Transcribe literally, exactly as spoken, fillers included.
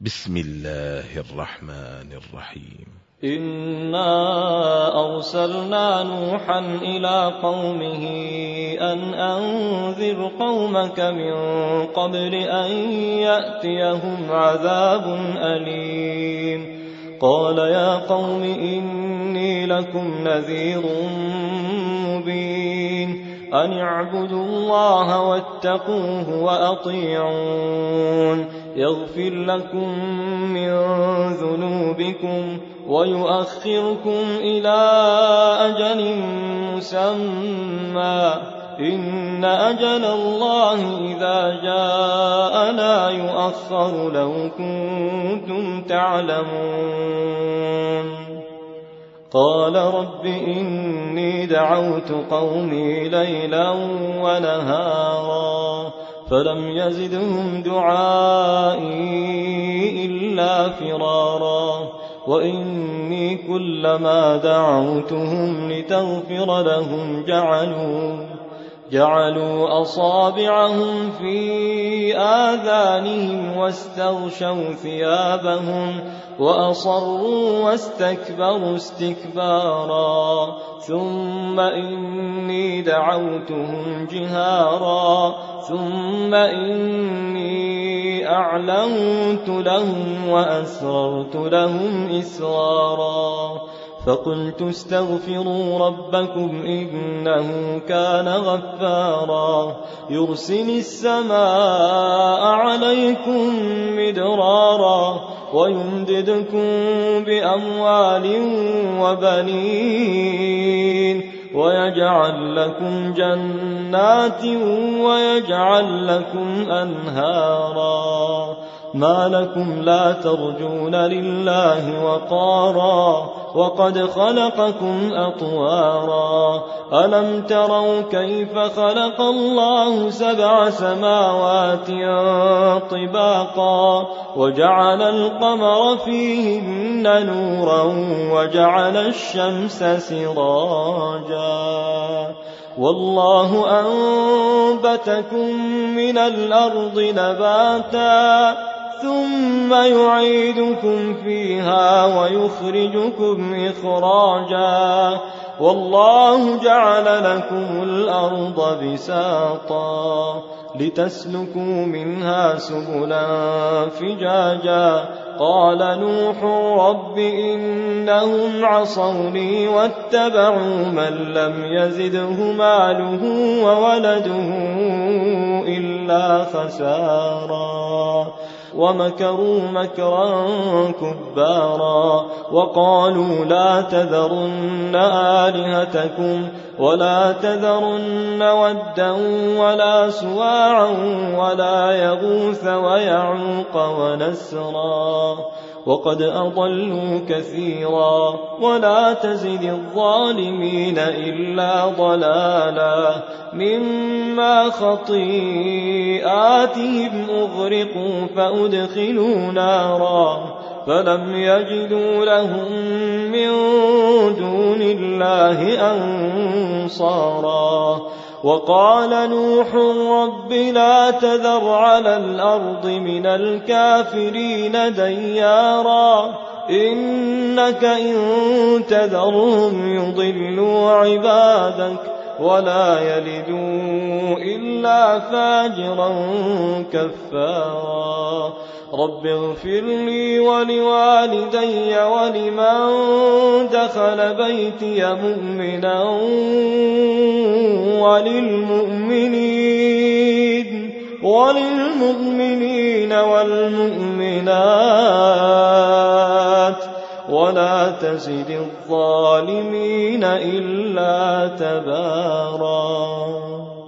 بسم الله الرحمن الرحيم. إنا أرسلنا نوحا إلى قومه أن أنذر قومك من قبل أن يأتيهم عذاب أليم. قال يا قوم إني لكم نذير مبين أن اعبدوا الله واتقوه وأطيعون يغفر لكم من ذنوبكم ويؤخركم إلى أجل مسمى إن أجل الله إذا جاء لا يؤخر لو كنتم تعلمون. قال رب إني دعوت قومي ليلا ونهارا فلم يزدهم دعائي إلا فرارا وإني كلما دعوتهم لتغفر لهم جعلوا جعلوا أصابعهم في آذانهم واستغشوا ثيابهم وأصروا واستكبروا استكبارا ثم إني دعوتهم جهارا ثم إني أعلنت لهم وأسررت لهم إسرارا فقلت استغفروا ربكم إنه كان غفارا يرسل السماء عليكم مدرارا ويمددكم بأموال وبنين ويجعل لكم جنات ويجعل لكم أنهارا ما لكم لا ترجون لله وقارا وقد خلقكم أطوارا ألم تروا كيف خلق الله سبع سماوات طباقا وجعل القمر فيهن نورا وجعل الشمس سراجا والله أنبتكم من الأرض نباتا ثم يعيدكم فيها ويخرجكم إخراجا والله جعل لكم الأرض بساطا لتسلكوا منها سبلا فجاجا قال نوح رب إنهم عصوني واتبعوا من لم يزده ماله وولده إلا خسارا ومكروا مكرا كبارا وقالوا لا تذرن آلهتكم ولا تذرن ودا ولا سواعا ولا يغوث ويعوق ونسرا وقد أضلوا كثيرا ولا تزد الظالمين إلا ضلالا مما خطيئاتهم أغرقوا فأدخلوا نارا فلم يجدوا لهم من دون الله أنصارا وقال نوح رب لا تذر على الأرض من الكافرين ديارا إنك إن تذرهم يضلوا عبادك ولا يلدوا إلا فاجرا كفارا رب اغفر لي ولوالدي ولمن دخل بيتي مؤمنا وللمؤمنين وللمؤمنين والمؤمنات ولا تزد الظالمين إلا تبارا.